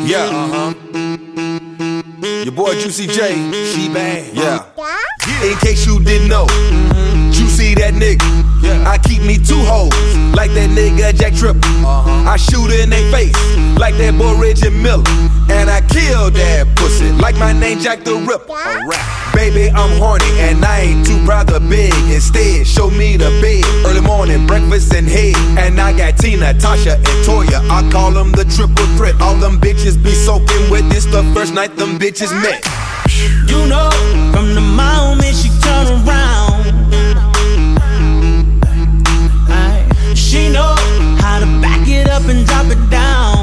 Yeah, your boy Juicy J, she bad. Yeah. In case you didn't know, Juicy that nigga. I keep me 2 hoes, like that nigga Jack Tripper. I shoot in they face, like that boy Reggie Miller. And I kill that pussy, like my name Jack the Ripper. Baby, I'm horny, and I ain't too proud to beg. Instead, show me the bed, early morning, breakfast and head. And I got Tina, Tasha, and Toya, I call them the triple threat. All them bitches be soaking wet, this the first night them bitches met. You know, from the moment she turn around, she know how to back it up and drop it down.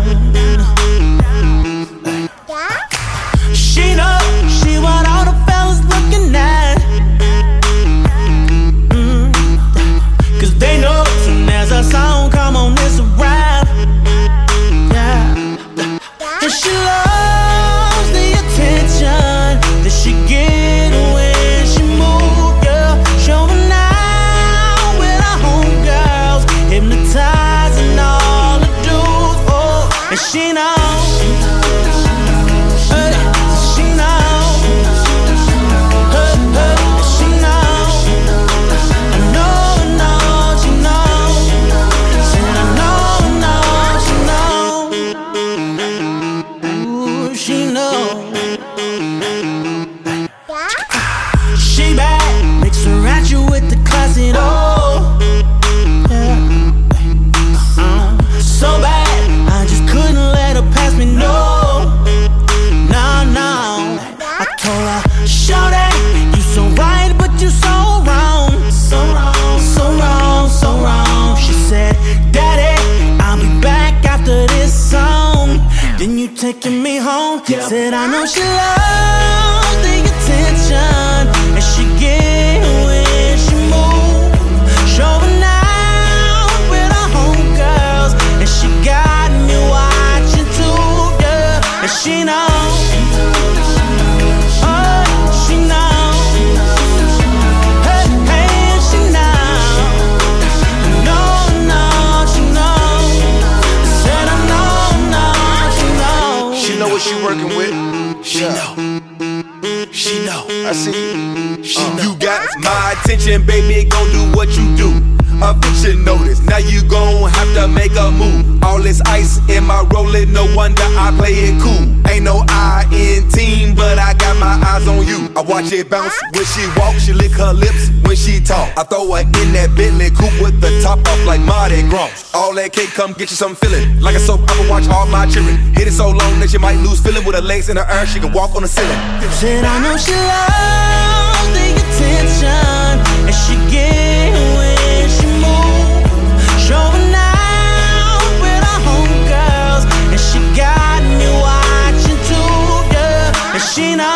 She know she want all the fellas looking at. Cause they know soon as a song come on, it's a rap. Yeah. And she loves the attention that she get when she move, yeah. Showing out with her homegirls, hypnotizing all the dudes, oh. And she knows, she knows, she knows. I know, she knows. Said I know, she knows. Ooh, she knows. She bad, mix her at you with the classy dough. Yeah. So bad, I just couldn't let her pass me, no. No. I told her, shawty, you so right, but you so wrong. So wrong, so wrong, so wrong. She said, daddy, I'll be back after this song. Then you taking me home. Said I know she loves the attention and she get when she move. Showing out with her homegirls, and she got me watching too, yeah. And she knows, oh, she knows, hey, she knows. No, she knows. Said I know, She know what she working with. She know. I see you. You got my attention, baby, gon' do what you do. Eviction notice, now you gon' have to make a move. All this ice in my rollin', no wonder I play it cool. Ain't no I in team, but I got my eyes on you. I watch it bounce when she walk, she lick her lips when she talk. I throw her in that Bentley coupe with the top off like Mardi Gras. All that cake come get you some feeling. Like a soap opera, watch all my children. Hit it so long that you might lose feeling. With her legs in the air, she can walk on the ceiling. Said I know she loves the attention, and she get when she move. Showing out with her homegirls, and she got me watching too, yeah. And she knows.